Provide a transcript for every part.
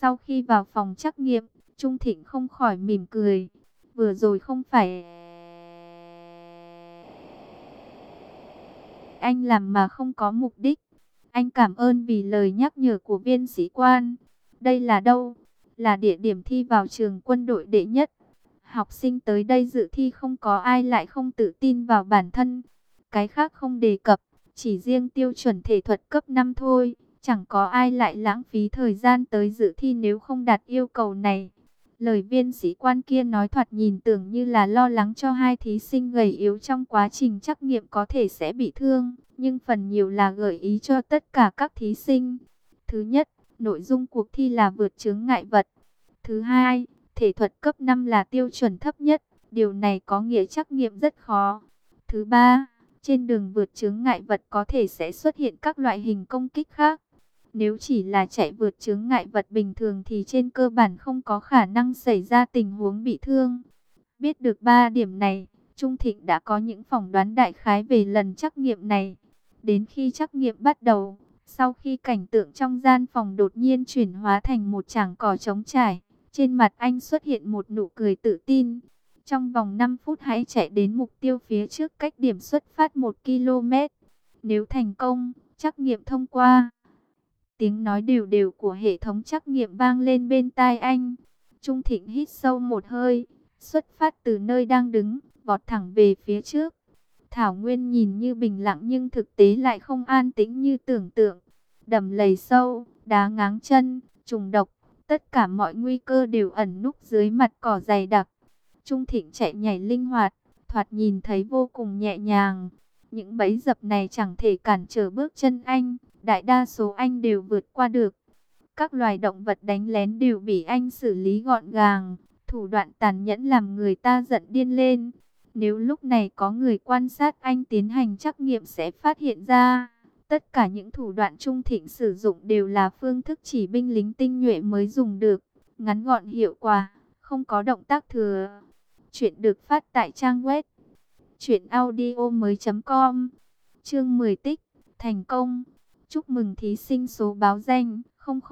Sau khi vào phòng trắc nghiệm, Trung Thịnh không khỏi mỉm cười. Vừa rồi không phải anh làm mà không có mục đích. Anh cảm ơn vì lời nhắc nhở của viên sĩ quan. Đây là đâu? Là địa điểm thi vào trường quân đội đệ nhất. Học sinh tới đây dự thi không có ai lại không tự tin vào bản thân. Cái khác không đề cập, chỉ riêng tiêu chuẩn thể thuật cấp 5 thôi. Chẳng có ai lại lãng phí thời gian tới dự thi nếu không đạt yêu cầu này. Lời viên sĩ quan kia nói thoạt nhìn tưởng như là lo lắng cho hai thí sinh gầy yếu trong quá trình trắc nghiệm có thể sẽ bị thương, nhưng phần nhiều là gợi ý cho tất cả các thí sinh. Thứ nhất, nội dung cuộc thi là vượt chướng ngại vật. Thứ hai, thể thuật cấp 5 là tiêu chuẩn thấp nhất, điều này có nghĩa trắc nghiệm rất khó. Thứ ba, trên đường vượt chướng ngại vật có thể sẽ xuất hiện các loại hình công kích khác. Nếu chỉ là chạy vượt chướng ngại vật bình thường thì trên cơ bản không có khả năng xảy ra tình huống bị thương. Biết được 3 điểm này, Trung Thịnh đã có những phỏng đoán đại khái về lần trắc nghiệm này. Đến khi trắc nghiệm bắt đầu, sau khi cảnh tượng trong gian phòng đột nhiên chuyển hóa thành một tràng cỏ trống trải, trên mặt anh xuất hiện một nụ cười tự tin. Trong vòng 5 phút hãy chạy đến mục tiêu phía trước cách điểm xuất phát 1 km. Nếu thành công, trắc nghiệm thông qua. Tiếng nói đều đều của hệ thống trắc nghiệm vang lên bên tai anh. Trung Thịnh hít sâu một hơi, xuất phát từ nơi đang đứng, vọt thẳng về phía trước. Thảo nguyên nhìn như bình lặng nhưng thực tế lại không an tĩnh như tưởng tượng. Đầm lầy sâu, đá ngáng chân, trùng độc, tất cả mọi nguy cơ đều ẩn núp dưới mặt cỏ dày đặc. Trung Thịnh chạy nhảy linh hoạt, thoạt nhìn thấy vô cùng nhẹ nhàng. Những bẫy dập này chẳng thể cản trở bước chân anh, đại đa số anh đều vượt qua được. Các loài động vật đánh lén đều bị anh xử lý gọn gàng, thủ đoạn tàn nhẫn làm người ta giận điên lên. Nếu lúc này có người quan sát anh tiến hành trắc nghiệm sẽ phát hiện ra, tất cả những thủ đoạn Trung Thịnh sử dụng đều là phương thức chỉ binh lính tinh nhuệ mới dùng được, ngắn gọn hiệu quả, không có động tác thừa. Chuyện được phát tại trang web truyệnaudiomoi.com. Chương 10 tích thành công. Chúc mừng thí sinh số báo danh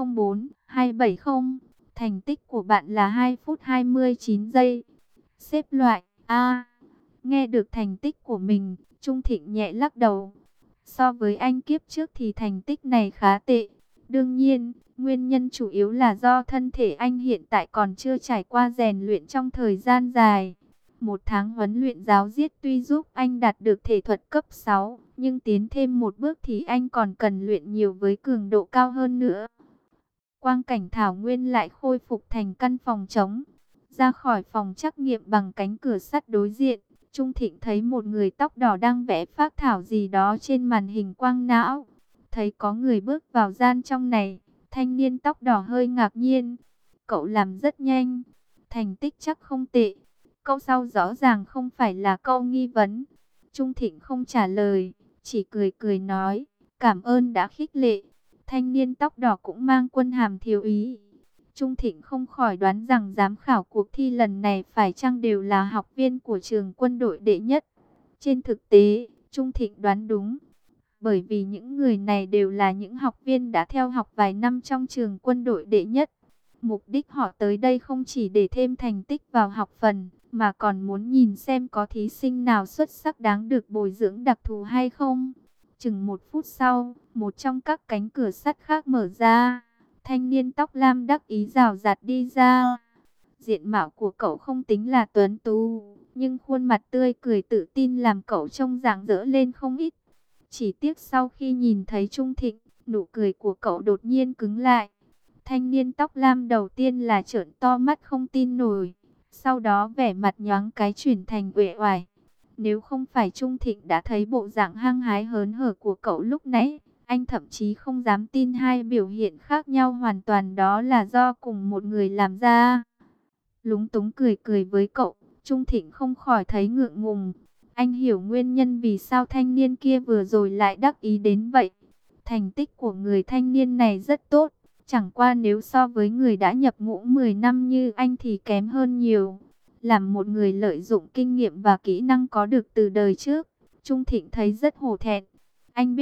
004270. Thành tích của bạn là 2 phút 29 giây. Xếp loại A. Nghe được thành tích của mình, Trung Thịnh nhẹ lắc đầu. So với anh kiếp trước thì thành tích này khá tệ. Đương nhiên, nguyên nhân chủ yếu là do thân thể anh hiện tại còn chưa trải qua rèn luyện trong thời gian dài. 1 tháng huấn luyện giáo diết tuy giúp anh đạt được thể thuật cấp 6, nhưng tiến thêm một bước thì anh còn cần luyện nhiều với cường độ cao hơn nữa. Quang cảnh thảo nguyên lại khôi phục thành căn phòng trống. Ra khỏi phòng trắc nghiệm bằng cánh cửa sắt đối diện, Trung Thịnh thấy một người tóc đỏ đang vẽ phác thảo gì đó trên màn hình quang não. Thấy có người bước vào gian trong này, thanh niên tóc đỏ hơi ngạc nhiên. Cậu làm rất nhanh, thành tích chắc không tệ. Câu sau rõ ràng không phải là câu nghi vấn. Trung Thịnh không trả lời, chỉ cười cười nói, cảm ơn đã khích lệ. Thanh niên tóc đỏ cũng mang quân hàm thiếu úy. Trung Thịnh không khỏi đoán rằng giám khảo cuộc thi lần này phải chăng đều là học viên của trường quân đội đệ nhất. Trên thực tế, Trung Thịnh đoán đúng. Bởi vì những người này đều là những học viên đã theo học vài năm trong trường quân đội đệ nhất. Mục đích họ tới đây không chỉ để thêm thành tích vào học phần, mà còn muốn nhìn xem có thí sinh nào xuất sắc đáng được bồi dưỡng đặc thù hay không. Chừng 1 phút sau, một trong các cánh cửa sắt khác mở ra. Thanh niên tóc lam đắc ý rào rạt đi ra. Diện mạo của cậu không tính là tuấn tú, nhưng khuôn mặt tươi cười tự tin làm cậu trông rạng rỡ lên không ít. Chỉ tiếc sau khi nhìn thấy Trung Thịnh, nụ cười của cậu đột nhiên cứng lại. Thanh niên tóc lam đầu tiên là trợn to mắt không tin nổi, sau đó vẻ mặt nhoáng cái chuyển thành uể oải. Nếu không phải Trung Thịnh đã thấy bộ dạng hăng hái hớn hở của cậu lúc nãy, anh thậm chí không dám tin hai biểu hiện khác nhau hoàn toàn đó là do cùng một người làm ra. Lúng túng cười cười với cậu, Trung Thịnh không khỏi thấy ngượng ngùng. Anh hiểu nguyên nhân vì sao thanh niên kia vừa rồi lại đắc ý đến vậy. Thành tích của người thanh niên này rất tốt, chẳng qua nếu so với người đã nhập ngũ 10 năm như anh thì kém hơn nhiều. Làm một người lợi dụng kinh nghiệm và kỹ năng có được từ đời trước, Trung Thịnh thấy rất hổ thẹn. Anh biết,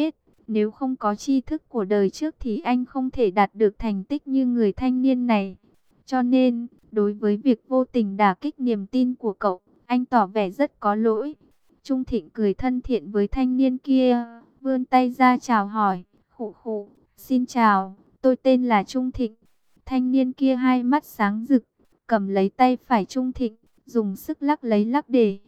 Nếu không có tri thức của đời trước thì anh không thể đạt được thành tích như người thanh niên này. Cho nên, đối với việc vô tình đả kích niềm tin của cậu, anh tỏ vẻ rất có lỗi. Trung Thịnh cười thân thiện với thanh niên kia, vươn tay ra chào hỏi. Khụ khụ, xin chào, tôi tên là Trung Thịnh. Thanh niên kia hai mắt sáng rực, cầm lấy tay phải Trung Thịnh, dùng sức lắc lấy lắc để.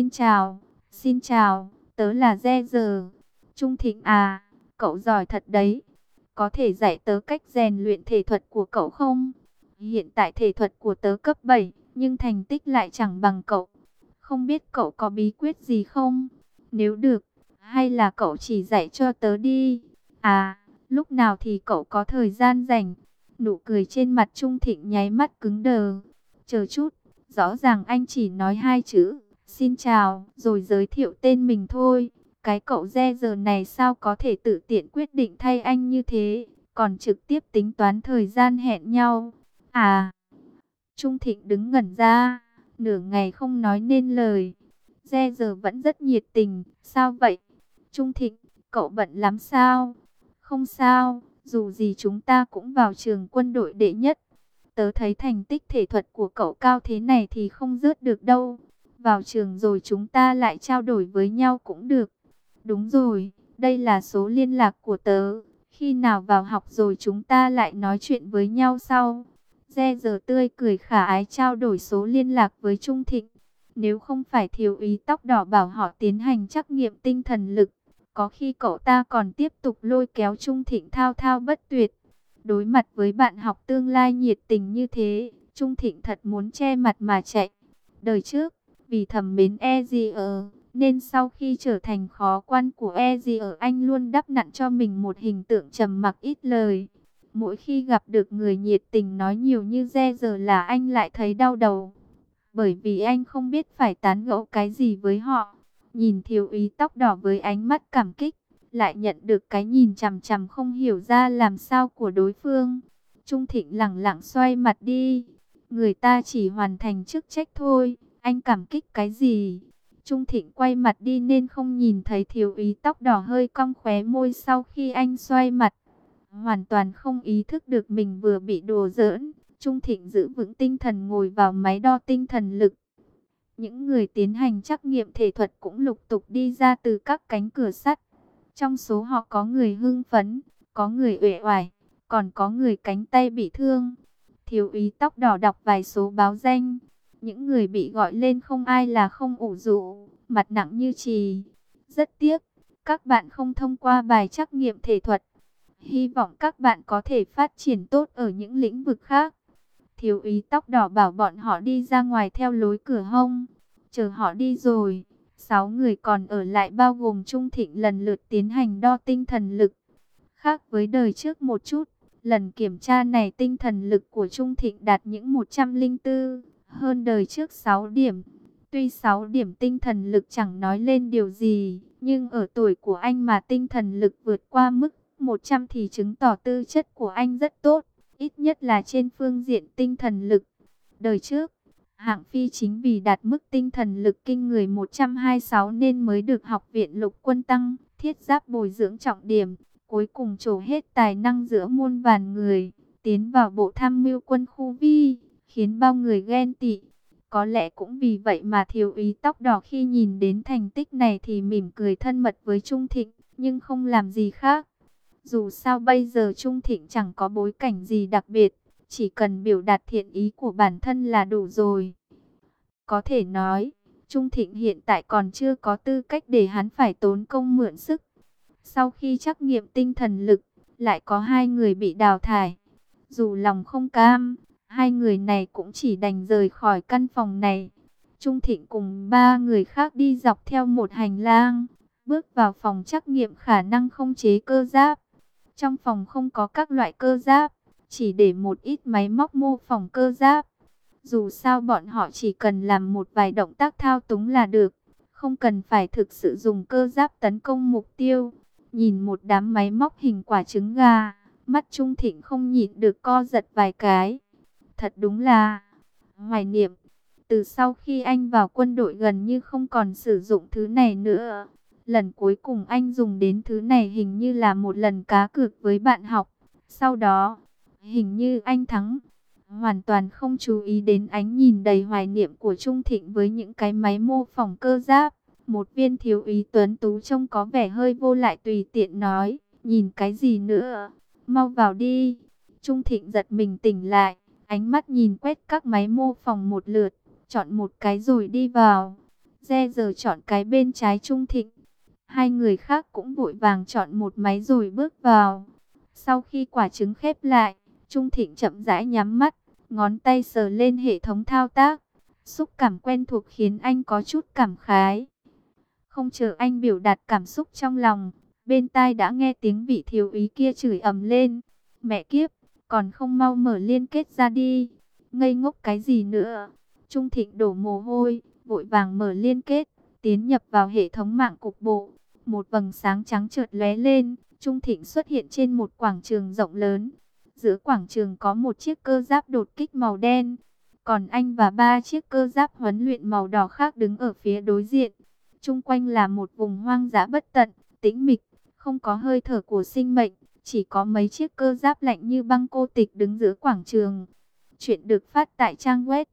Xin chào, tớ là Re Giờ. Trung Thịnh à, cậu giỏi thật đấy. Có thể dạy tớ cách rèn luyện thể thuật của cậu không? Hiện tại thể thuật của tớ cấp 7, nhưng thành tích lại chẳng bằng cậu. Không biết cậu có bí quyết gì không? Nếu được, hay là cậu chỉ dạy cho tớ đi? À, lúc nào thì cậu có thời gian rảnh? Nụ cười trên mặt Trung Thịnh nháy mắt cứng đờ. Chờ chút, rõ ràng anh chỉ nói hai chữ, xin chào, rồi giới thiệu tên mình thôi. Cái cậu Re Giờ này sao có thể tự tiện quyết định thay anh như thế, còn trực tiếp tính toán thời gian hẹn nhau. À, Trung Thịnh đứng ngẩn ra, nửa ngày không nói nên lời. Re Giờ vẫn rất nhiệt tình, sao vậy? Trung Thịnh, cậu bận lắm sao? Không sao, dù gì chúng ta cũng vào trường quân đội đệ nhất. Tớ thấy thành tích thể thuật của cậu cao thế này thì không rớt được đâu. Vào trường rồi chúng ta lại trao đổi với nhau cũng được. Đúng rồi, đây là số liên lạc của tớ. Khi nào vào học rồi chúng ta lại nói chuyện với nhau sau. Re Giờ tươi cười khả ái trao đổi số liên lạc với Trung Thịnh. Nếu không phải thiếu úy tóc đỏ bảo họ tiến hành trắc nghiệm tinh thần lực, có khi cậu ta còn tiếp tục lôi kéo Trung Thịnh thao thao bất tuyệt. Đối mặt với bạn học tương lai nhiệt tình như thế, Trung Thịnh thật muốn che mặt mà chạy. Đời trước, vì thầm mến E.G.R, nên sau khi trở thành khó quan của E.G.R, anh luôn đắp nặn cho mình một hình tượng trầm mặc ít lời. Mỗi khi gặp được người nhiệt tình nói nhiều như Re Giờ là anh lại thấy đau đầu. Bởi vì anh không biết phải tán gẫu cái gì với họ. Nhìn thiếu úy tóc đỏ với ánh mắt cảm kích, lại nhận được cái nhìn chằm chằm không hiểu ra làm sao của đối phương. Trung Thịnh lẳng lặng xoay mặt đi. Người ta chỉ hoàn thành chức trách thôi, anh cảm kích cái gì? Trung Thịnh quay mặt đi nên không nhìn thấy thiếu úy tóc đỏ hơi cong khóe môi sau khi anh xoay mặt. Hoàn toàn không ý thức được mình vừa bị đùa giỡn. Trung Thịnh giữ vững tinh thần ngồi vào máy đo tinh thần lực. Những người tiến hành trắc nghiệm thể thuật cũng lục tục đi ra từ các cánh cửa sắt. Trong số họ có người hưng phấn, có người uể oải, còn có người cánh tay bị thương. Thiếu úy tóc đỏ đọc vài số báo danh. Những người bị gọi lên không ai là không ủ rũ, mặt nặng như chì. Rất tiếc, các bạn không thông qua bài trắc nghiệm thể thuật. Hy vọng các bạn có thể phát triển tốt ở những lĩnh vực khác. Thiếu úy tóc đỏ bảo bọn họ đi ra ngoài theo lối cửa hông. Chờ họ đi rồi, 6 người còn ở lại bao gồm Trung Thịnh lần lượt tiến hành đo tinh thần lực. Khác với đời trước một chút, lần kiểm tra này tinh thần lực của Trung Thịnh đạt những 104, hơn đời trước 6 điểm. Tuy 6 điểm tinh thần lực chẳng nói lên điều gì, nhưng ở tuổi của anh mà tinh thần lực vượt qua mức 100 thì chứng tỏ tư chất của anh rất tốt, ít nhất là trên phương diện tinh thần lực. Đời trước, hạng phi chính vì đạt mức tinh thần lực kinh người 126 nên mới được học viện lục quân tăng, thiết giáp bồi dưỡng trọng điểm, cuối cùng trổ hết tài năng giữa muôn vàn người, tiến vào bộ tham mưu quân khu vi, khiến bao người ghen tị. Có lẽ cũng vì vậy mà thiếu úy tóc đỏ khi nhìn đến thành tích này thì mỉm cười thân mật với Trung Thịnh, nhưng không làm gì khác. Dù sao bây giờ Trung Thịnh chẳng có bối cảnh gì đặc biệt, chỉ cần biểu đạt thiện ý của bản thân là đủ rồi. Có thể nói, Trung Thịnh hiện tại còn chưa có tư cách để hắn phải tốn công mượn sức. Sau khi trắc nghiệm tinh thần lực, lại có 2 người bị đào thải. Dù lòng không cam, 2 người này cũng chỉ đành rời khỏi căn phòng này. Trung Thịnh cùng 3 người khác đi dọc theo một hành lang, bước vào phòng trắc nghiệm khả năng không chế cơ giáp. Trong phòng không có các loại cơ giáp, chỉ để một ít máy móc mô phỏng cơ giáp. Dù sao bọn họ chỉ cần làm một vài động tác thao túng là được, không cần phải thực sự dùng cơ giáp tấn công mục tiêu. Nhìn một đám máy móc hình quả trứng gà, mắt Trung Thịnh không nhịn được co giật vài cái. Thật đúng là hoài niệm. Từ sau khi anh vào quân đội gần như không còn sử dụng thứ này nữa. Lần cuối cùng anh dùng đến thứ này hình như là một lần cá cược với bạn học. Sau đó, hình như anh thắng. Hoàn toàn không chú ý đến ánh nhìn đầy hoài niệm của Trung Thịnh với những cái máy mô phỏng cơ giáp. Một viên thiếu úy tuấn tú trông có vẻ hơi vô lại tùy tiện nói, nhìn cái gì nữa, mau vào đi. Trung Thịnh giật mình tỉnh lại, ánh mắt nhìn quét các máy mô phỏng một lượt, chọn một cái rồi đi vào. Re giờ chọn cái bên trái Trung Thịnh. Hai người khác cũng vội vàng chọn một máy rồi bước vào. Sau khi quả trứng khép lại, Trung Thịnh chậm rãi nhắm mắt, ngón tay sờ lên hệ thống thao tác. Xúc cảm quen thuộc khiến anh có chút cảm khái. Không chờ anh biểu đạt cảm xúc trong lòng, bên tai đã nghe tiếng vị thiếu úy kia chửi ầm lên. Mẹ kiếp, còn không mau mở liên kết ra đi. Ngây ngốc cái gì nữa? Trung Thịnh đổ mồ hôi, vội vàng mở liên kết, tiến nhập vào hệ thống mạng cục bộ. Một vầng sáng trắng chợt lóe lên, Trung Thịnh xuất hiện trên một quảng trường rộng lớn. Giữa quảng trường có một chiếc cơ giáp đột kích màu đen, còn anh và ba chiếc cơ giáp huấn luyện màu đỏ khác đứng ở phía đối diện. Chung quanh là một vùng hoang dã bất tận, tĩnh mịch, không có hơi thở của sinh mệnh, chỉ có mấy chiếc cơ giáp lạnh như băng cô tịch đứng giữa quảng trường. Chuyện được phát tại trang web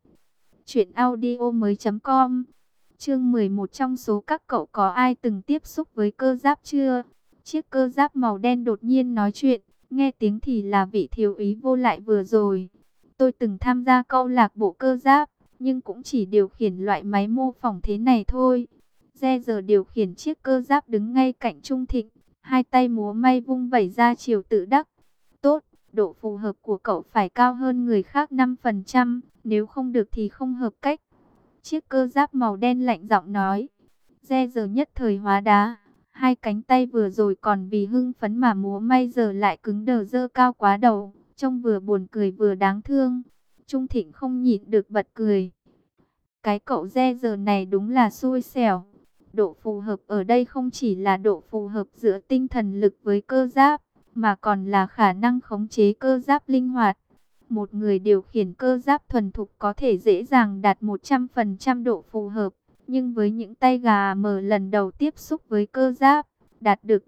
truyệnaudiomoi.com. Chương 11, trong số các cậu có ai từng tiếp xúc với cơ giáp chưa? Chiếc cơ giáp màu đen đột nhiên nói chuyện, nghe tiếng thì là vị thiếu úy vô lại vừa rồi. Tôi từng tham gia câu lạc bộ cơ giáp, nhưng cũng chỉ điều khiển loại máy mô phỏng thế này thôi. Re giờ điều khiển chiếc cơ giáp đứng ngay cạnh Trung Thịnh, hai tay múa may vung vẩy ra chiều tự đắc. Tốt, độ phù hợp của cậu phải cao hơn người khác 5%, nếu không được thì không hợp cách. Chiếc cơ giáp màu đen lạnh giọng nói. Re giờ nhất thời hóa đá, hai cánh tay vừa rồi còn vì hưng phấn mà múa may giờ lại cứng đờ dơ cao quá đầu, trông vừa buồn cười vừa đáng thương. Trung Thịnh không nhịn được bật cười. Cái cậu Re giờ này đúng là xui xẻo. Độ phù hợp ở đây không chỉ là độ phù hợp giữa tinh thần lực với cơ giáp, mà còn là khả năng khống chế cơ giáp linh hoạt. Một người điều khiển cơ giáp thuần thục có thể dễ dàng đạt 100% độ phù hợp, nhưng với những tay gà mờ lần đầu tiếp xúc với cơ giáp, đạt được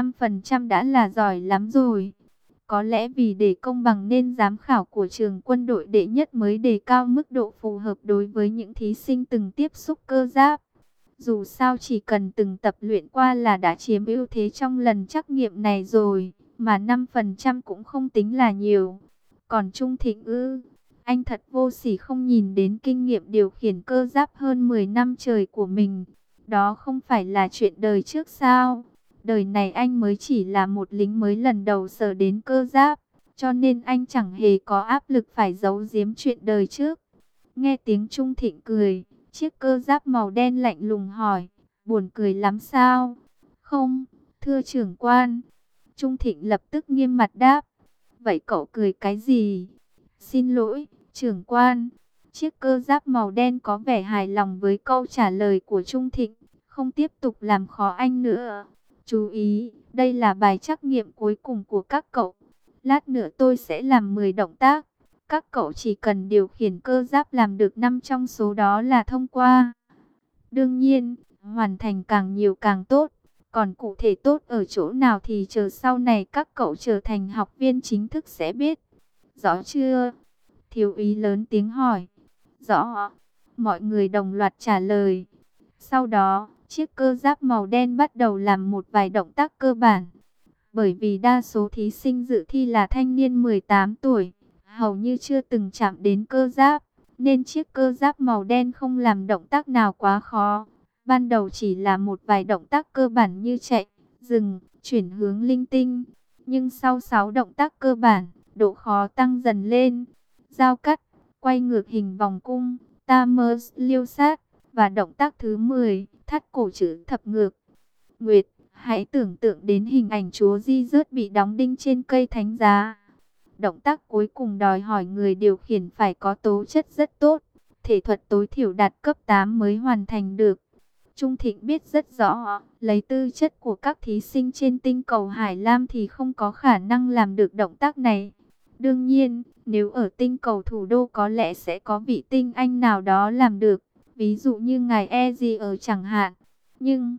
75% đã là giỏi lắm rồi. Có lẽ vì để công bằng nên giám khảo của trường quân đội đệ nhất mới đề cao mức độ phù hợp đối với những thí sinh từng tiếp xúc cơ giáp. Dù sao chỉ cần từng tập luyện qua là đã chiếm ưu thế trong lần trắc nghiệm này rồi, mà 5% cũng không tính là nhiều. Còn Trung Thịnh ư, anh thật vô sỉ không nhìn đến kinh nghiệm điều khiển cơ giáp hơn 10 năm trời của mình. Đó không phải là chuyện đời trước sao? Đời này anh mới chỉ là một lính mới lần đầu sờ đến cơ giáp, cho nên anh chẳng hề có áp lực phải giấu giếm chuyện đời trước. Nghe tiếng Trung Thịnh cười, chiếc cơ giáp màu đen lạnh lùng hỏi, buồn cười lắm sao? Không, thưa trưởng quan. Trung Thịnh lập tức nghiêm mặt đáp. Vậy cậu cười cái gì? Xin lỗi, trưởng quan. Chiếc cơ giáp màu đen có vẻ hài lòng với câu trả lời của Trung Thịnh, không tiếp tục làm khó anh nữa. Chú ý, đây là bài trắc nghiệm cuối cùng của các cậu. Lát nữa tôi sẽ làm 10 động tác. Các cậu chỉ cần điều khiển cơ giáp làm được 5 trong số đó là thông qua. Đương nhiên, hoàn thành càng nhiều càng tốt. Còn cụ thể tốt ở chỗ nào thì chờ sau này các cậu trở thành học viên chính thức sẽ biết. Rõ chưa? Thiếu úy lớn tiếng hỏi. Rõ. Mọi người đồng loạt trả lời. Sau đó, chiếc cơ giáp màu đen bắt đầu làm một vài động tác cơ bản. Bởi vì đa số thí sinh dự thi là thanh niên 18 tuổi, hầu như chưa từng chạm đến cơ giáp, nên chiếc cơ giáp màu đen không làm động tác nào quá khó. Ban đầu chỉ là một vài động tác cơ bản như chạy, dừng, chuyển hướng linh tinh. Nhưng sau 6 động tác cơ bản, độ khó tăng dần lên. Giao cắt, quay ngược hình vòng cung, Tamers liêu sát, và động tác thứ 10, thắt cổ chữ thập ngược. Nguyệt, hãy tưởng tượng đến hình ảnh chúa Di rớt bị đóng đinh trên cây thánh giá. Động tác cuối cùng đòi hỏi người điều khiển phải có tố chất rất tốt, thể thuật tối thiểu đạt cấp 8 mới hoàn thành được. Trung Thịnh biết rất rõ, lấy tư chất của các thí sinh trên tinh cầu Hải Lam thì không có khả năng làm được động tác này. Đương nhiên, nếu ở tinh cầu thủ đô có lẽ sẽ có vị tinh anh nào đó làm được, ví dụ như ngài Ezi ở chẳng hạn. Nhưng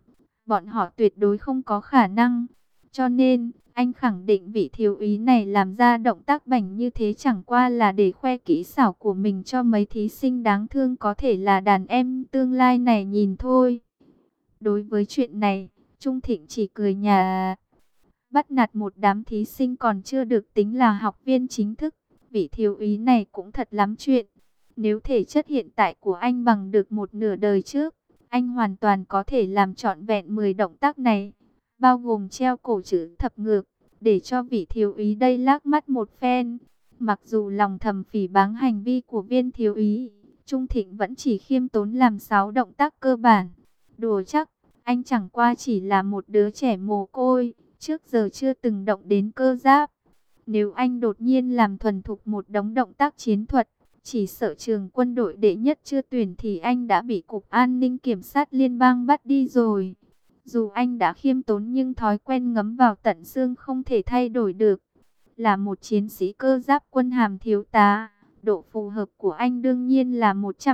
bọn họ tuyệt đối không có khả năng. Cho nên, anh khẳng định vị thiếu úy này làm ra động tác bảnh như thế chẳng qua là để khoe kỹ xảo của mình cho mấy thí sinh đáng thương có thể là đàn em tương lai này nhìn thôi. Đối với chuyện này, Trung Thịnh chỉ cười nhạt. Bắt nạt một đám thí sinh còn chưa được tính là học viên chính thức. Vị thiếu úy này cũng thật lắm chuyện. Nếu thể chất hiện tại của anh bằng được một nửa đời trước, anh hoàn toàn có thể làm trọn vẹn 10 động tác này, bao gồm treo cổ chữ thập ngược, để cho vị thiếu úy đây lác mắt một phen. Mặc dù lòng thầm phỉ báng hành vi của viên thiếu úy, Trung Thịnh vẫn chỉ khiêm tốn làm 6 động tác cơ bản. Đùa chắc, anh chẳng qua chỉ là một đứa trẻ mồ côi, trước giờ chưa từng động đến cơ giáp. Nếu anh đột nhiên làm thuần thục một đống động tác chiến thuật, chỉ sợ trường quân đội đệ nhất chưa tuyển thì anh đã bị Cục An ninh Kiểm sát Liên bang bắt đi rồi. Dù anh đã khiêm tốn nhưng thói quen ngấm vào tận xương không thể thay đổi được. Là một chiến sĩ cơ giáp quân hàm thiếu tá, độ phù hợp của anh đương nhiên là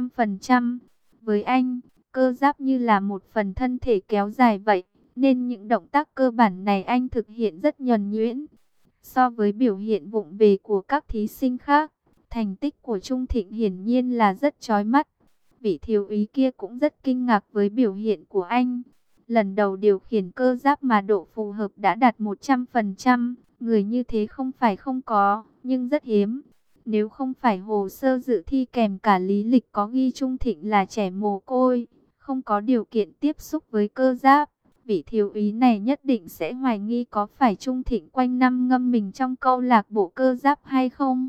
100%. Với anh, cơ giáp như là một phần thân thể kéo dài vậy, nên những động tác cơ bản này anh thực hiện rất nhuần nhuyễn. So với biểu hiện vụng về của các thí sinh khác, thành tích của Trung Thịnh hiển nhiên là rất chói mắt. Vị thiếu úy kia cũng rất kinh ngạc với biểu hiện của anh. Lần đầu điều khiển cơ giáp mà độ phù hợp đã đạt 100%, người như thế không phải không có, nhưng rất hiếm. Nếu không phải hồ sơ dự thi kèm cả lý lịch có ghi Trung Thịnh là trẻ mồ côi, không có điều kiện tiếp xúc với cơ giáp, vị thiếu úy này nhất định sẽ hoài nghi có phải Trung Thịnh quanh năm ngâm mình trong câu lạc bộ cơ giáp hay không.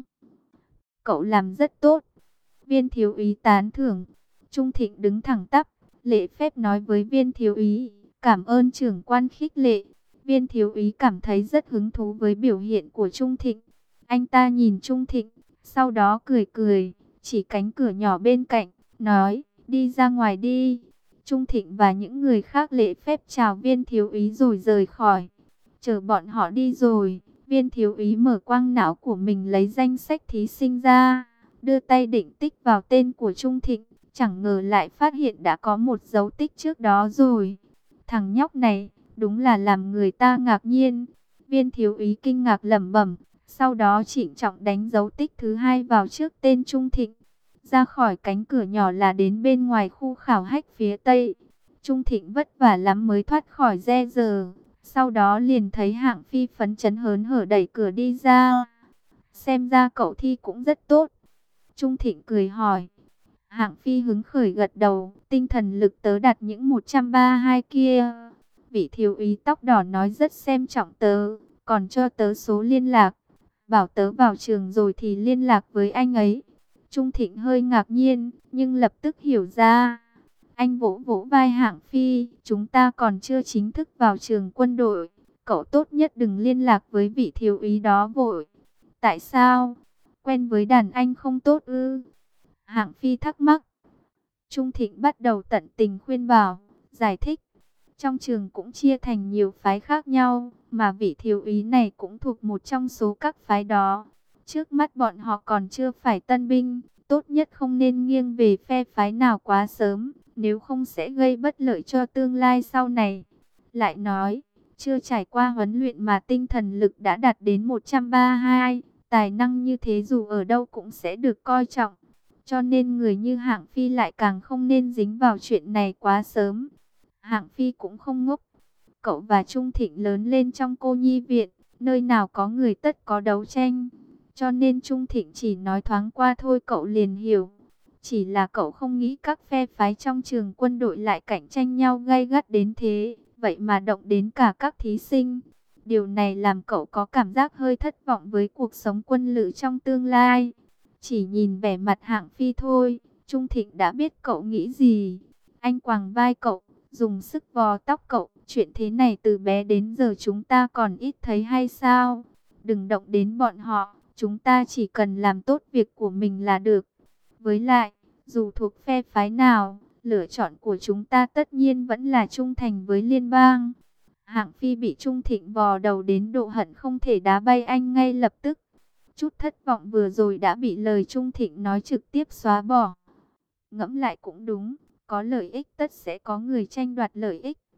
Cậu làm rất tốt. Viên thiếu úy tán thưởng. Trung Thịnh đứng thẳng tắp, lễ phép nói với viên thiếu úy, cảm ơn trưởng quan khích lệ. Viên thiếu úy cảm thấy rất hứng thú với biểu hiện của Trung Thịnh. Anh ta nhìn Trung Thịnh, sau đó cười cười, chỉ cánh cửa nhỏ bên cạnh, nói, đi ra ngoài đi. Trung Thịnh và những người khác lễ phép chào viên thiếu úy rồi rời khỏi. Chờ bọn họ đi rồi, viên thiếu úy mở quang não của mình lấy danh sách thí sinh ra, đưa tay định tích vào tên của Trung Thịnh. Chẳng ngờ lại phát hiện đã có một dấu tích trước đó rồi. Thằng nhóc này, đúng là làm người ta ngạc nhiên. Viên thiếu úy kinh ngạc lẩm bẩm, sau đó trịnh trọng đánh dấu tích thứ hai vào trước tên Trung Thịnh. Ra khỏi cánh cửa nhỏ là đến bên ngoài khu khảo hạch phía tây. Trung Thịnh vất vả lắm mới thoát khỏi re giờ. Sau đó liền thấy Hạng Phi phấn chấn hớn hở đẩy cửa đi ra. Xem ra cậu thi cũng rất tốt. Trung Thịnh cười hỏi. Hạng Phi hứng khởi gật đầu, tinh thần lực tớ đặt những 132 kia. Vị thiếu úy tóc đỏ nói rất xem trọng tớ, còn cho tớ số liên lạc. Bảo tớ vào trường rồi thì liên lạc với anh ấy. Trung Thịnh hơi ngạc nhiên, nhưng lập tức hiểu ra. Anh vỗ vỗ vai Hạng Phi, chúng ta còn chưa chính thức vào trường quân đội. Cậu tốt nhất đừng liên lạc với vị thiếu úy đó vội. Tại sao? Quen với đàn anh không tốt ư? Hạng Phi thắc mắc. Trung Thịnh bắt đầu tận tình khuyên bảo, giải thích. Trong trường cũng chia thành nhiều phái khác nhau, mà vị thiếu úy này cũng thuộc một trong số các phái đó. Trước mắt bọn họ còn chưa phải tân binh, tốt nhất không nên nghiêng về phe phái nào quá sớm, nếu không sẽ gây bất lợi cho tương lai sau này. Lại nói, chưa trải qua huấn luyện mà tinh thần lực đã đạt đến 132, tài năng như thế dù ở đâu cũng sẽ được coi trọng. Cho nên người như Hạng Phi lại càng không nên dính vào chuyện này quá sớm. Hạng Phi cũng không ngốc. Cậu và Trung Thịnh lớn lên trong cô nhi viện, nơi nào có người tất có đấu tranh. Cho nên Trung Thịnh chỉ nói thoáng qua thôi cậu liền hiểu. Chỉ là cậu không nghĩ các phe phái trong trường quân đội lại cạnh tranh nhau gay gắt đến thế, vậy mà động đến cả các thí sinh. Điều này làm cậu có cảm giác hơi thất vọng với cuộc sống quân lữ trong tương lai. Chỉ nhìn vẻ mặt Hạng Phi thôi, Trung Thịnh đã biết cậu nghĩ gì. Anh quàng vai cậu, dùng sức vò tóc cậu. Chuyện thế này từ bé đến giờ chúng ta còn ít thấy hay sao? Đừng động đến bọn họ, chúng ta chỉ cần làm tốt việc của mình là được. Với lại, dù thuộc phe phái nào, lựa chọn của chúng ta tất nhiên vẫn là trung thành với liên bang. Hạng Phi bị Trung Thịnh vò đầu đến độ hận không thể đá bay anh ngay lập tức. Chút thất vọng vừa rồi đã bị lời Trung Thịnh nói trực tiếp xóa bỏ. Ngẫm lại cũng đúng, có lợi ích tất sẽ có người tranh đoạt lợi ích.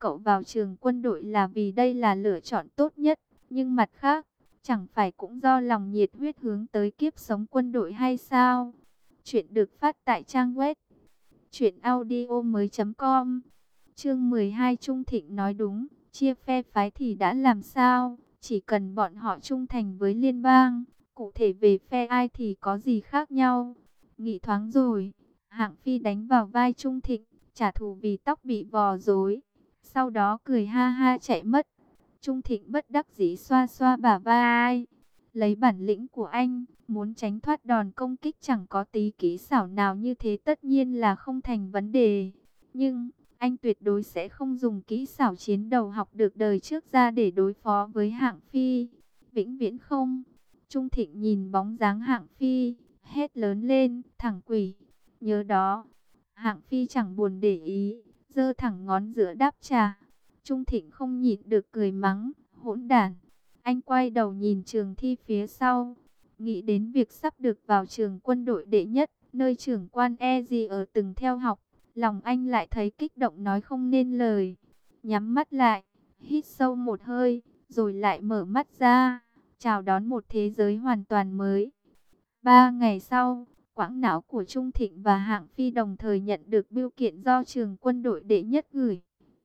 cậu vào trường quân đội là vì đây là lựa chọn tốt nhất. Nhưng mặt khác, chẳng phải cũng do lòng nhiệt huyết hướng tới kiếp sống quân đội hay sao? Chuyện được phát tại trang web truyệnaudiomoi.com. Chương 12 Trung Thịnh nói đúng, chia phe phái thì đã làm sao? Chỉ cần bọn họ trung thành với liên bang, cụ thể về phe ai thì có gì khác nhau? Nghĩ thoáng rồi, Hạng Phi đánh vào vai Trung Thịnh, trả thù vì tóc bị vò rối. Sau đó cười ha ha chạy mất. Trung Thịnh bất đắc dĩ xoa xoa bả vai. Lấy bản lĩnh của anh, muốn tránh thoát đòn công kích chẳng có tí kỹ xảo nào như thế tất nhiên là không thành vấn đề. Nhưng, anh tuyệt đối sẽ không dùng kỹ xảo chiến đấu học được đời trước ra để đối phó với Hạng Phi. Vĩnh viễn không. Trung Thịnh nhìn bóng dáng Hạng Phi, hét lớn lên, thằng quỷ. Nhớ đó. Hạng Phi chẳng buồn để ý, giơ thẳng ngón giữa đáp trả. Trung Thịnh không nhịn được cười mắng, hỗn đản. Anh quay đầu nhìn trường thi phía sau, nghĩ đến việc sắp được vào trường quân đội đệ nhất, nơi trưởng quan E.G. ở từng theo học. Lòng anh lại thấy kích động nói không nên lời. Nhắm mắt lại, hít sâu một hơi, rồi lại mở mắt ra, chào đón một thế giới hoàn toàn mới. 3 ngày sau, quãng não của Trung Thịnh và Hạng Phi đồng thời nhận được bưu kiện do trường quân đội đệ nhất gửi.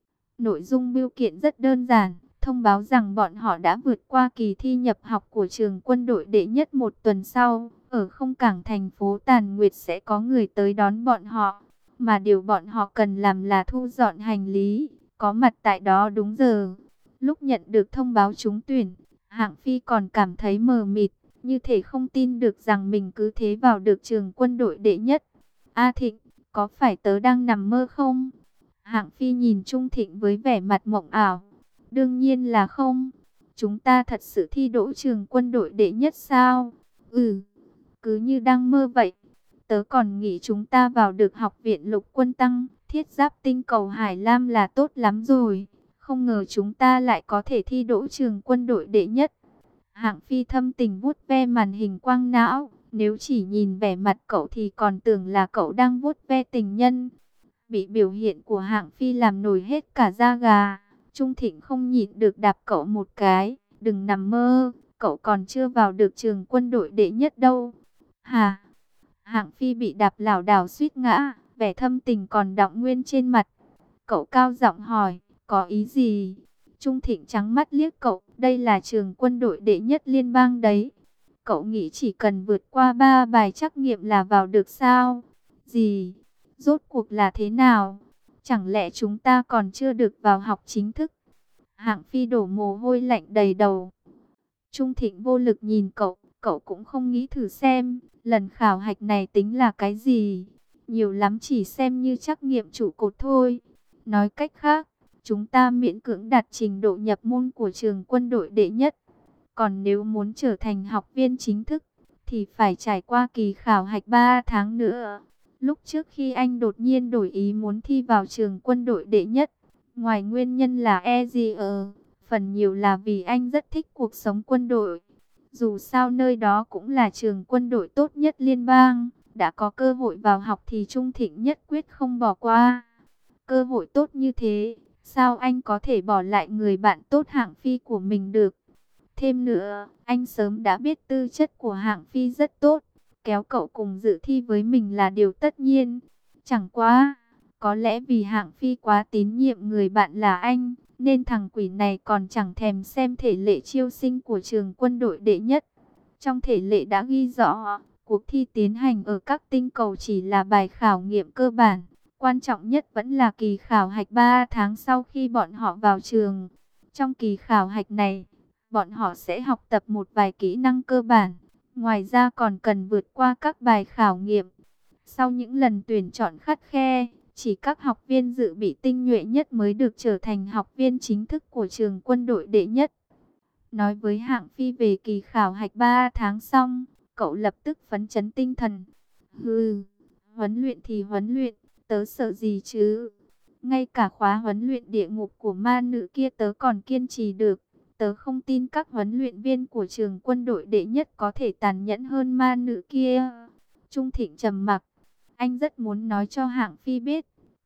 Nội dung bưu kiện rất đơn giản, thông báo rằng bọn họ đã vượt qua kỳ thi nhập học của trường quân đội đệ nhất một tuần sau. Ở không cảng thành phố Tàn Nguyệt sẽ có người tới đón bọn họ. Mà điều bọn họ cần làm là thu dọn hành lý, có mặt tại đó đúng giờ. Lúc nhận được thông báo trúng tuyển, Hạng Phi còn cảm thấy mờ mịt, như thể không tin được rằng mình cứ thế vào được trường quân đội đệ nhất. A Thịnh, có phải tớ đang nằm mơ không? Hạng Phi nhìn Trung Thịnh với vẻ mặt mộng ảo. Đương nhiên là không. Chúng ta thật sự thi đỗ trường quân đội đệ nhất sao? Ừ, cứ như đang mơ vậy. Tớ còn nghĩ chúng ta vào được học viện Lục Quân Tăng, thiết giáp tinh cầu Hải Lam là tốt lắm rồi. Không ngờ chúng ta lại có thể thi đỗ trường quân đội đệ nhất. Hạng Phi thâm tình vuốt ve màn hình quang não. Nếu chỉ nhìn vẻ mặt cậu thì còn tưởng là cậu đang vuốt ve tình nhân. Bị biểu hiện của Hạng Phi làm nổi hết cả da gà. Trung Thịnh không nhịn được đạp cậu một cái. Đừng nằm mơ, cậu còn chưa vào được trường quân đội đệ nhất đâu. Hà, Hạng Phi bị đạp lảo đảo suýt ngã, vẻ thâm tình còn đọng nguyên trên mặt. Cậu cao giọng hỏi, có ý gì? Trung Thịnh trắng mắt liếc cậu, đây là trường quân đội đệ nhất liên bang đấy. Cậu nghĩ chỉ cần vượt qua 3 bài trắc nghiệm là vào được sao? Gì? Rốt cuộc là thế nào? Chẳng lẽ chúng ta còn chưa được vào học chính thức? Hạng Phi đổ mồ hôi lạnh đầy đầu. Trung Thịnh vô lực nhìn cậu, cậu cũng không nghĩ thử xem, lần khảo hạch này tính là cái gì? Nhiều lắm chỉ xem như trắc nghiệm trụ cột thôi. Nói cách khác, chúng ta miễn cưỡng đạt trình độ nhập môn của trường quân đội đệ nhất. Còn nếu muốn trở thành học viên chính thức, thì phải trải qua kỳ khảo hạch 3 tháng nữa. Lúc trước khi anh đột nhiên đổi ý muốn thi vào trường quân đội đệ nhất, ngoài nguyên nhân là EGR, phần nhiều là vì anh rất thích cuộc sống quân đội. Dù sao nơi đó cũng là trường quân đội tốt nhất liên bang, đã có cơ hội vào học thì Trung Thịnh nhất quyết không bỏ qua. Cơ hội tốt như thế, sao anh có thể bỏ lại người bạn tốt Hạng Phi của mình được? Thêm nữa, anh sớm đã biết tư chất của Hạng Phi rất tốt, kéo cậu cùng dự thi với mình là điều tất nhiên. Chẳng qua, có lẽ vì Hạng Phi quá tín nhiệm người bạn là anh, nên thằng quỷ này còn chẳng thèm xem thể lệ chiêu sinh của trường quân đội đệ nhất. Trong thể lệ đã ghi rõ, cuộc thi tiến hành ở các tinh cầu chỉ là bài khảo nghiệm cơ bản. Quan trọng nhất vẫn là kỳ khảo hạch 3 tháng sau khi bọn họ vào trường. Trong kỳ khảo hạch này, bọn họ sẽ học tập một vài kỹ năng cơ bản. Ngoài ra còn cần vượt qua các bài khảo nghiệm. Sau những lần tuyển chọn khắt khe, chỉ các học viên dự bị tinh nhuệ nhất mới được trở thành học viên chính thức của trường quân đội đệ nhất. Nói với Hạng Phi về kỳ khảo hạch 3 tháng xong, cậu lập tức phấn chấn tinh thần. Hừ, huấn luyện thì huấn luyện, tớ sợ gì chứ? Ngay cả khóa huấn luyện địa ngục của ma nữ kia tớ còn kiên trì được. Tớ không tin các huấn luyện viên của trường quân đội đệ nhất có thể tàn nhẫn hơn ma nữ kia. Trung Thịnh trầm mặc. Anh rất muốn nói cho Hạng Phi biết,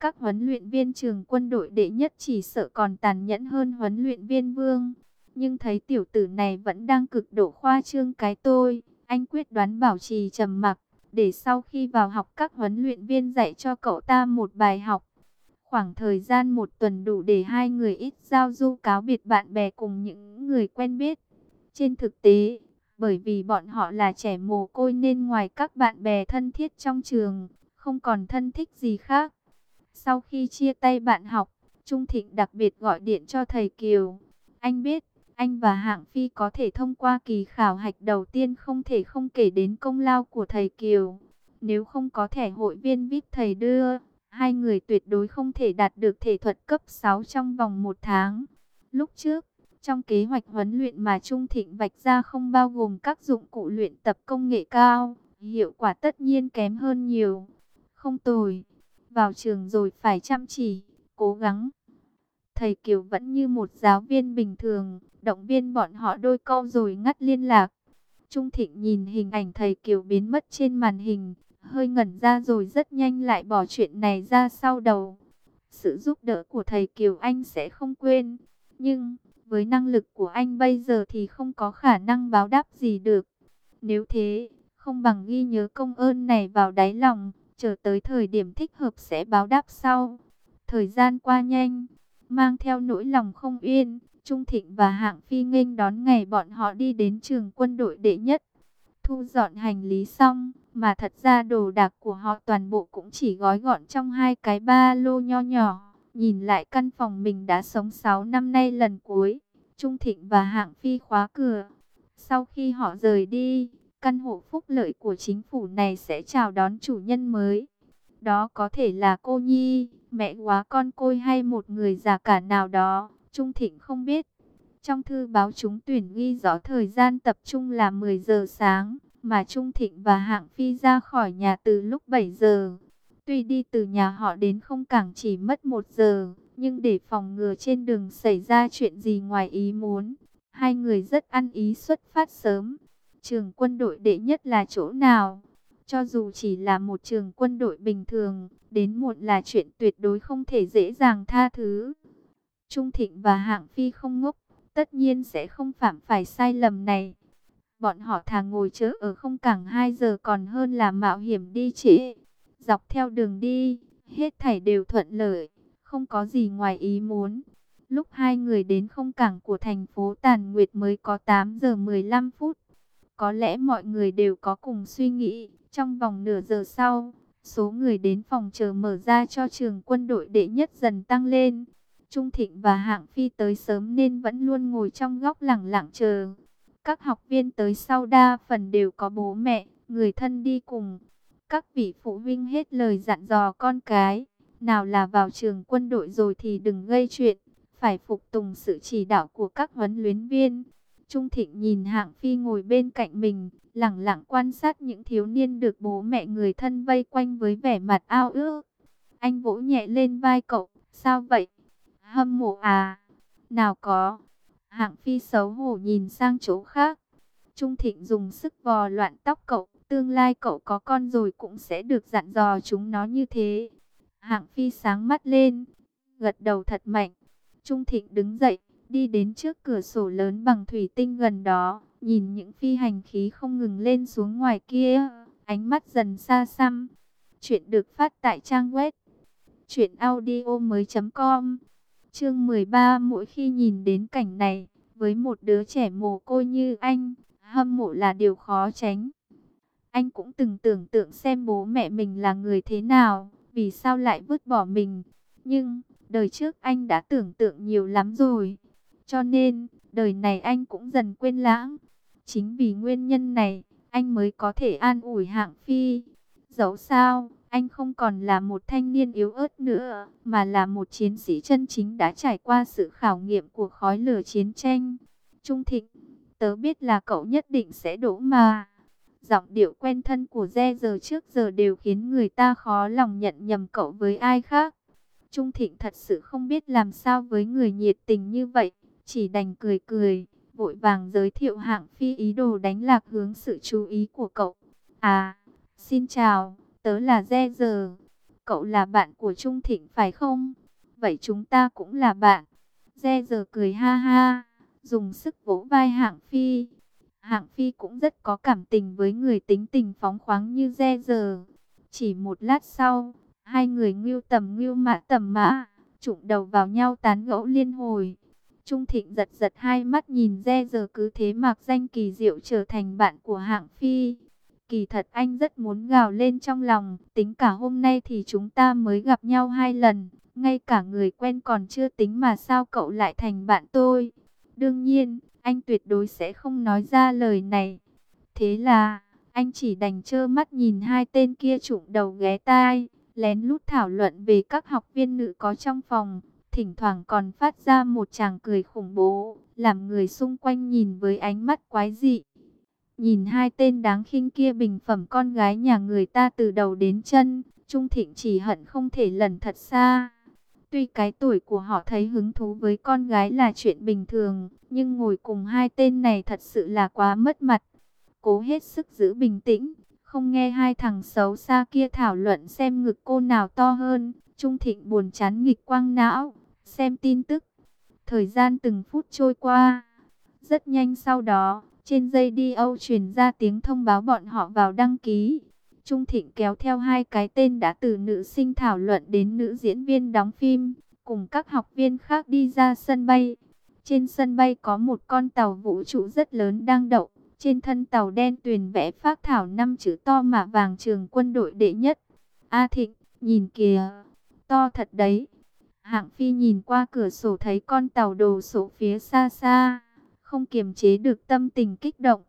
Các huấn luyện viên trường quân đội đệ nhất chỉ sợ còn tàn nhẫn hơn huấn luyện viên Vương. Nhưng thấy tiểu tử này vẫn đang cực độ khoa trương cái tôi, anh quyết đoán bảo trì trầm mặc, để sau khi vào học các huấn luyện viên dạy cho cậu ta một bài học. Khoảng thời gian một tuần đủ để hai người ít giao du cáo biệt bạn bè cùng những người quen biết. Trên thực tế, bởi vì bọn họ là trẻ mồ côi nên ngoài các bạn bè thân thiết trong trường, không còn thân thích gì khác. Sau khi chia tay bạn học, Trung Thịnh đặc biệt gọi điện cho thầy Kiều. Anh biết, anh và Hạng Phi có thể thông qua kỳ khảo hạch đầu tiên không thể không kể đến công lao của thầy Kiều. Nếu không có thẻ hội viên VIP thầy đưa, hai người tuyệt đối không thể đạt được thể thuật cấp 6 trong vòng 1 tháng. Lúc trước, trong kế hoạch huấn luyện mà Trung Thịnh vạch ra không bao gồm các dụng cụ luyện tập công nghệ cao, hiệu quả tất nhiên kém hơn nhiều. Không tồi, vào trường rồi phải chăm chỉ, cố gắng. Thầy Kiều vẫn như một giáo viên bình thường, động viên bọn họ đôi câu rồi ngắt liên lạc. Trung Thịnh nhìn hình ảnh thầy Kiều biến mất trên màn hình, hơi ngẩn ra rồi rất nhanh lại bỏ chuyện này ra sau đầu. Sự giúp đỡ của thầy Kiều anh sẽ không quên, nhưng với năng lực của anh bây giờ thì không có khả năng báo đáp gì được. Nếu thế, không bằng ghi nhớ công ơn này vào đáy lòng, chờ tới thời điểm thích hợp sẽ báo đáp sau. Thời gian qua nhanh, mang theo nỗi lòng không yên, Trung Thịnh và Hạng Phi nghênh đón ngày bọn họ đi đến trường quân đội đệ nhất. Thu dọn hành lý xong, mà thật ra đồ đạc của họ toàn bộ cũng chỉ gói gọn trong hai cái ba lô nho nhỏ. Nhìn lại căn phòng mình đã sống 6 năm nay lần cuối, Trung Thịnh và Hạng Phi khóa cửa. Sau khi họ rời đi, căn hộ phúc lợi của chính phủ này sẽ chào đón chủ nhân mới. Đó có thể là cô Nhi, mẹ góa con côi hay một người già cả nào đó, Trung Thịnh không biết. Trong thư báo trúng tuyển ghi rõ thời gian tập trung là 10 giờ sáng, mà Trung Thịnh và Hạng Phi ra khỏi nhà từ lúc 7 giờ. Tuy đi từ nhà họ đến không cảng chỉ mất 1 giờ, nhưng để phòng ngừa trên đường xảy ra chuyện gì ngoài ý muốn, hai người rất ăn ý xuất phát sớm. Trường quân đội đệ nhất là chỗ nào? Cho dù chỉ là một trường quân đội bình thường, đến muộn là chuyện tuyệt đối không thể dễ dàng tha thứ. Trung Thịnh và Hạng Phi không ngốc, tất nhiên sẽ không phạm phải sai lầm này. Bọn họ thà ngồi chớ ở không cảng 2 giờ còn hơn là mạo hiểm đi trễ. Dọc theo đường đi, hết thảy đều thuận lợi, không có gì ngoài ý muốn. Lúc hai người đến không cảng của thành phố Tàn Nguyệt mới có 8 giờ 15 phút. Có lẽ mọi người đều có cùng suy nghĩ, trong vòng nửa giờ sau, số người đến phòng chờ mở ra cho trường quân đội đệ nhất dần tăng lên. Trung Thịnh và Hạng Phi tới sớm nên vẫn luôn ngồi trong góc lẳng lặng chờ. Các học viên tới sau đa phần đều có bố mẹ, người thân đi cùng. Các vị phụ huynh hết lời dặn dò con cái, nào là vào trường quân đội rồi thì đừng gây chuyện, phải phục tùng sự chỉ đạo của các huấn luyện viên. Trung Thịnh nhìn Hạng Phi ngồi bên cạnh mình, lẳng lặng quan sát những thiếu niên được bố mẹ người thân vây quanh với vẻ mặt ao ước. Anh vỗ nhẹ lên vai cậu, sao vậy? Hâm mộ à? Nào có. Hạng Phi xấu hổ nhìn sang chỗ khác. Trung Thịnh dùng sức vò loạn tóc cậu, tương lai cậu có con rồi cũng sẽ được dặn dò chúng nó như thế. Hạng Phi sáng mắt lên, gật đầu thật mạnh. Trung Thịnh đứng dậy, đi đến trước cửa sổ lớn bằng thủy tinh gần đó, nhìn những phi hành khí không ngừng lên xuống ngoài kia, ánh mắt dần xa xăm. Chuyện được phát tại trang web truyệnaudiomoi.com. Chương 13. Mỗi khi nhìn đến cảnh này, với một đứa trẻ mồ côi như anh, hâm mộ là điều khó tránh. Anh cũng từng tưởng tượng xem bố mẹ mình là người thế nào, vì sao lại vứt bỏ mình. Nhưng, đời trước anh đã tưởng tượng nhiều lắm rồi. Cho nên, đời này anh cũng dần quên lãng. Chính vì nguyên nhân này, anh mới có thể an ủi Hạng Phi. Dẫu sao, anh không còn là một thanh niên yếu ớt nữa, mà là một chiến sĩ chân chính đã trải qua sự khảo nghiệm của khói lửa chiến tranh. Trung Thịnh, tớ biết là cậu nhất định sẽ đỗ mà. Giọng điệu quen thân của Re giờ trước giờ đều khiến người ta khó lòng nhận nhầm cậu với ai khác. Trung Thịnh thật sự không biết làm sao với người nhiệt tình như vậy, chỉ đành cười cười, vội vàng giới thiệu Hạng Phi ý đồ đánh lạc hướng sự chú ý của cậu. À, xin chào, tớ là Re giờ. cậu là bạn của Trung Thịnh phải không? Vậy chúng ta cũng là bạn. Re giờ cười ha ha, dùng sức vỗ vai Hạng Phi. Hạng Phi cũng rất có cảm tình với người tính tình phóng khoáng như Re giờ. Chỉ một lát sau, hai người ngưu tầm mã, trụng đầu vào nhau tán gẫu liên hồi. Trung Thịnh giật giật hai mắt nhìn Re giờ cứ thế mạc danh kỳ diệu trở thành bạn của Hạng Phi. Kỳ thật anh rất muốn gào lên trong lòng, tính cả hôm nay thì chúng ta mới gặp nhau 2 lần, ngay cả người quen còn chưa tính mà sao cậu lại thành bạn tôi. Đương nhiên, anh tuyệt đối sẽ không nói ra lời này. Thế là, anh chỉ đành trơ mắt nhìn hai tên kia trụng đầu ghé tai, lén lút thảo luận về các học viên nữ có trong phòng. Thỉnh thoảng còn phát ra một tràng cười khủng bố, làm người xung quanh nhìn với ánh mắt quái dị. Nhìn hai tên đáng khinh kia bình phẩm con gái nhà người ta từ đầu đến chân, Trung Thịnh chỉ hận không thể lần thật xa. Tuy cái tuổi của họ thấy hứng thú với con gái là chuyện bình thường, nhưng ngồi cùng hai tên này thật sự là quá mất mặt. Cố hết sức giữ bình tĩnh, không nghe hai thằng xấu xa kia thảo luận xem ngực cô nào to hơn. Trung Thịnh buồn chán nghịch quang não, xem tin tức. Thời gian từng phút trôi qua. Rất nhanh sau đó, trên dây đi Âu truyền ra tiếng thông báo bọn họ vào đăng ký. Trung Thịnh kéo theo hai cái tên đã từ nữ sinh thảo luận đến nữ diễn viên đóng phim, cùng các học viên khác đi ra sân bay. Trên sân bay có một con tàu vũ trụ rất lớn đang đậu. Trên thân tàu đen tuyền vẽ phác thảo 5 chữ to mạ vàng trường quân đội đệ nhất. A Thịnh, nhìn kìa, to thật đấy. Hạng Phi nhìn qua cửa sổ thấy con tàu đồ sộ phía xa xa, không kiềm chế được tâm tình kích động.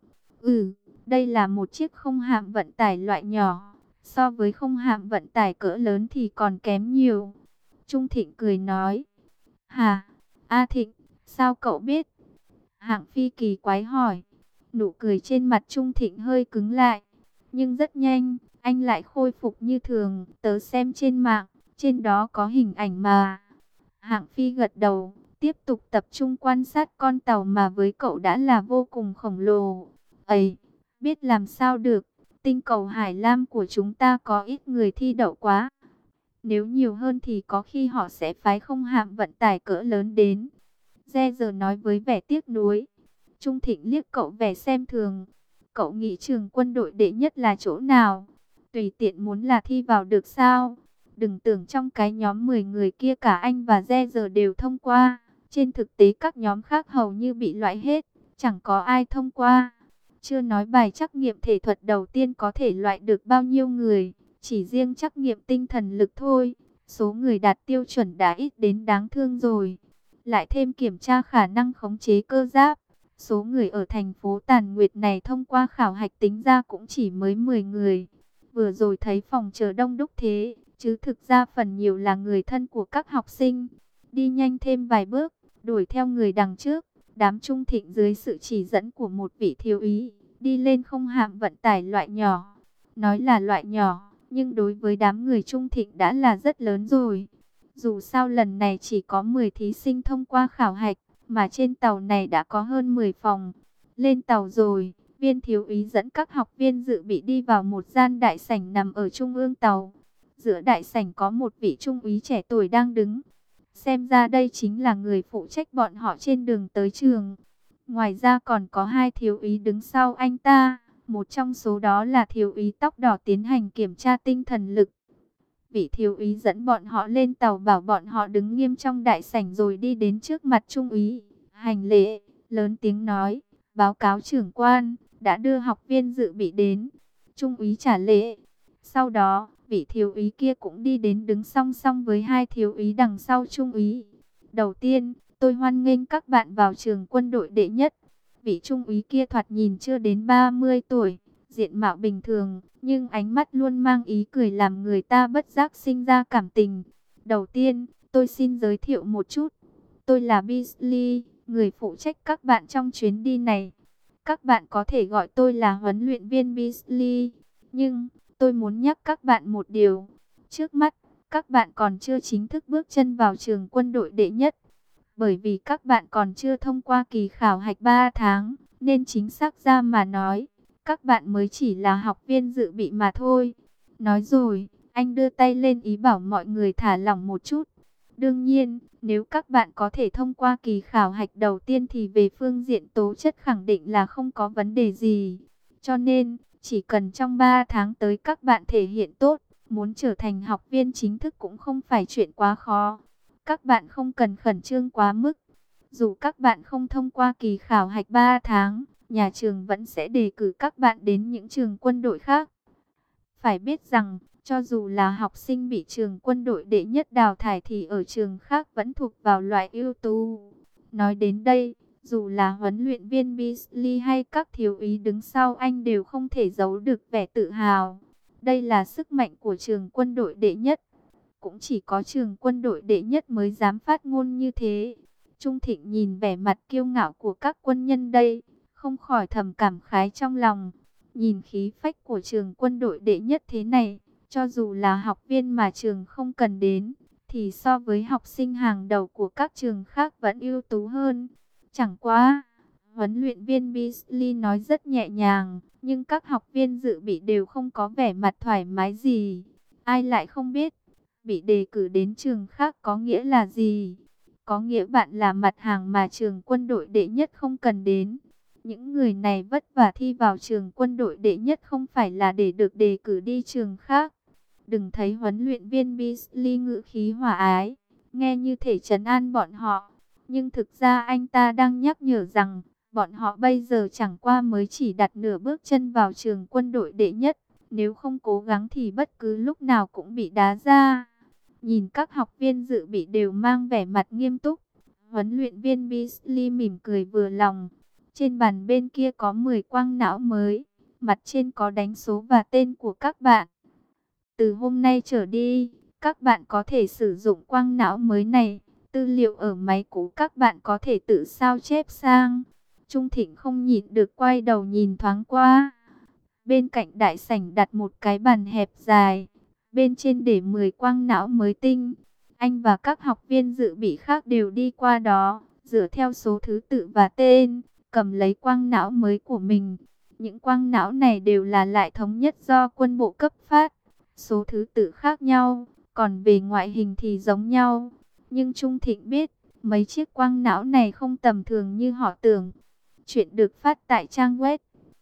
Đây là một chiếc không hạm vận tải loại nhỏ, so với không hạm vận tải cỡ lớn thì còn kém nhiều. Trung Thịnh cười nói. Hà, A Thịnh, sao cậu biết? Hạng Phi kỳ quái hỏi. Nụ cười trên mặt Trung Thịnh hơi cứng lại, nhưng rất nhanh, anh lại khôi phục như thường. Tớ xem trên mạng, trên đó có hình ảnh mà. Hạng Phi gật đầu, tiếp tục tập trung quan sát con tàu mà với cậu đã là vô cùng khổng lồ. Ấy, biết làm sao được, tinh cầu Hải Lam của chúng ta có ít người thi đậu quá. Nếu nhiều hơn thì có khi họ sẽ phái không hạm vận tải cỡ lớn đến. Re giờ nói với vẻ tiếc nuối. Trung Thịnh liếc cậu vẻ xem thường. Cậu nghĩ trường quân đội đệ nhất là chỗ nào? Tùy tiện muốn là thi vào được sao? Đừng tưởng trong cái nhóm 10 người kia cả anh và Re giờ đều thông qua. Trên thực tế các nhóm khác hầu như bị loại hết, chẳng có ai thông qua. Chưa nói bài trắc nghiệm thể thuật đầu tiên có thể loại được bao nhiêu người, chỉ riêng trắc nghiệm tinh thần lực thôi. Số người đạt tiêu chuẩn đã ít đến đáng thương rồi. Lại thêm kiểm tra khả năng khống chế cơ giáp. Số người ở thành phố Tàn Nguyệt này thông qua khảo hạch tính ra cũng chỉ mới 10 người. Vừa rồi thấy phòng chờ đông đúc thế, chứ thực ra phần nhiều là người thân của các học sinh. Đi nhanh thêm vài bước, đuổi theo người đằng trước. Đám Trung Thịnh dưới sự chỉ dẫn của một vị thiếu úy, đi lên không hạm vận tải loại nhỏ. Nói là loại nhỏ, nhưng đối với đám người Trung Thịnh đã là rất lớn rồi. Dù sao lần này chỉ có 10 thí sinh thông qua khảo hạch, mà trên tàu này đã có hơn 10 phòng. Lên tàu rồi, viên thiếu úy dẫn các học viên dự bị đi vào một gian đại sảnh nằm ở trung ương tàu. Giữa đại sảnh có một vị trung úy trẻ tuổi đang đứng. Xem ra đây chính là người phụ trách bọn họ trên đường tới trường. Ngoài ra còn có hai thiếu úy đứng sau anh ta. Một trong số đó là thiếu úy tóc đỏ tiến hành kiểm tra tinh thần lực. Vị thiếu úy dẫn bọn họ lên tàu bảo bọn họ đứng nghiêm trong đại sảnh rồi đi đến trước mặt trung úy. Hành lễ, lớn tiếng nói, báo cáo trưởng quan, đã đưa học viên dự bị đến. Trung úy trả lễ. Sau đó, vị thiếu úy kia cũng đi đến đứng song song với hai thiếu úy đằng sau trung úy. Đầu tiên, tôi hoan nghênh các bạn vào trường quân đội đệ nhất. Vị trung úy kia thoạt nhìn chưa đến 30 tuổi, diện mạo bình thường, nhưng ánh mắt luôn mang ý cười làm người ta bất giác sinh ra cảm tình. Đầu tiên, tôi xin giới thiệu một chút. Tôi là Beasley, người phụ trách các bạn trong chuyến đi này. Các bạn có thể gọi tôi là huấn luyện viên Beasley. Nhưng, tôi muốn nhắc các bạn một điều. Trước mắt, các bạn còn chưa chính thức bước chân vào trường quân đội đệ nhất. Bởi vì các bạn còn chưa thông qua kỳ khảo hạch 3 tháng, nên chính xác ra mà nói, các bạn mới chỉ là học viên dự bị mà thôi. Nói rồi, Anh đưa tay lên ý bảo mọi người thả lỏng một chút. Đương nhiên, nếu các bạn có thể thông qua kỳ khảo hạch đầu tiên thì về phương diện tố chất khẳng định là không có vấn đề gì. Cho nên, chỉ cần trong 3 tháng tới các bạn thể hiện tốt, muốn trở thành học viên chính thức cũng không phải chuyện quá khó. Các bạn không cần khẩn trương quá mức. Dù các bạn không thông qua kỳ khảo hạch 3 tháng, nhà trường vẫn sẽ đề cử các bạn đến những trường quân đội khác. Phải biết rằng, cho dù là học sinh bị trường quân đội đệ nhất đào thải thì ở trường khác vẫn thuộc vào loại ưu tú. Nói đến đây, dù là huấn luyện viên Beasley hay các thiếu úy đứng sau anh đều không thể giấu được vẻ tự hào. Đây là sức mạnh của trường quân đội đệ nhất. Cũng chỉ có trường quân đội đệ nhất mới dám phát ngôn như thế. Trung Thịnh nhìn vẻ mặt kiêu ngạo của các quân nhân đây, không khỏi thầm cảm khái trong lòng. Nhìn khí phách của trường quân đội đệ nhất thế này, cho dù là học viên mà trường không cần đến, thì so với học sinh hàng đầu của các trường khác vẫn ưu tú hơn. Chẳng qua, huấn luyện viên Beasley nói rất nhẹ nhàng, nhưng các học viên dự bị đều không có vẻ mặt thoải mái gì. Ai lại không biết, bị đề cử đến trường khác có nghĩa là gì? Có nghĩa bạn là mặt hàng mà trường quân đội đệ nhất không cần đến. Những người này vất vả thi vào trường quân đội đệ nhất không phải là để được đề cử đi trường khác. Đừng thấy huấn luyện viên Beasley ngữ khí hòa ái, nghe như thể trấn an bọn họ. Nhưng thực ra anh ta đang nhắc nhở rằng, bọn họ bây giờ chẳng qua mới chỉ đặt nửa bước chân vào trường quân đội đệ nhất. Nếu không cố gắng thì bất cứ lúc nào cũng bị đá ra. Nhìn các học viên dự bị đều mang vẻ mặt nghiêm túc. Huấn luyện viên Beasley mỉm cười vừa lòng. Trên bàn bên kia có 10 quang não mới. Mặt trên có đánh số và tên của các bạn. Từ hôm nay trở đi, các bạn có thể sử dụng quang não mới này. Tư liệu ở máy cũ các bạn có thể tự sao chép sang. Trung Thịnh không nhịn được quay đầu nhìn thoáng qua. Bên cạnh đại sảnh đặt một cái bàn hẹp dài. Bên trên để 10 quang não mới tinh. Anh và các học viên dự bị khác đều đi qua đó, dựa theo số thứ tự và tên, cầm lấy quang não mới của mình. Những quang não này đều là lại thống nhất do quân bộ cấp phát. Số thứ tự khác nhau, còn về ngoại hình thì giống nhau. Nhưng Trung Thịnh biết, mấy chiếc quang não này không tầm thường như họ tưởng. Chuyện được phát tại trang web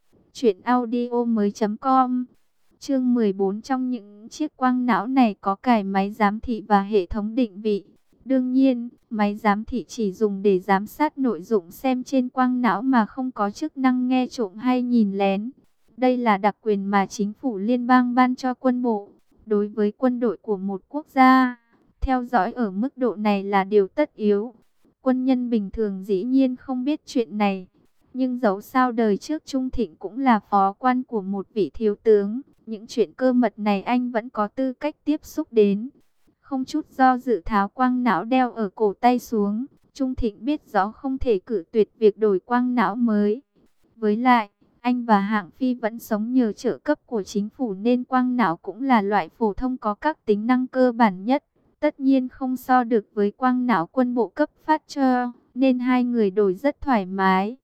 truyệnaudiomoi.com. Chương 14, trong những chiếc quang não này có cài máy giám thị và hệ thống định vị. Đương nhiên, máy giám thị chỉ dùng để giám sát nội dung xem trên quang não mà không có chức năng nghe trộm hay nhìn lén. Đây là đặc quyền mà chính phủ liên bang ban cho quân bộ. Đối với quân đội của một quốc gia, theo dõi ở mức độ này là điều tất yếu. Quân nhân bình thường dĩ nhiên không biết chuyện này. Nhưng dẫu sao đời trước Trung Thịnh cũng là phó quan của một vị thiếu tướng. Những chuyện cơ mật này anh vẫn có tư cách tiếp xúc đến. Không chút do dự tháo quang não đeo ở cổ tay xuống. Trung Thịnh biết rõ không thể cự tuyệt việc đổi quang não mới. Với lại, anh và Hạng Phi vẫn sống nhờ trợ cấp của chính phủ nên quang não cũng là loại phổ thông có các tính năng cơ bản nhất. Tất nhiên không so được với quang não quân bộ cấp phát cho, nên hai người đổi rất thoải mái.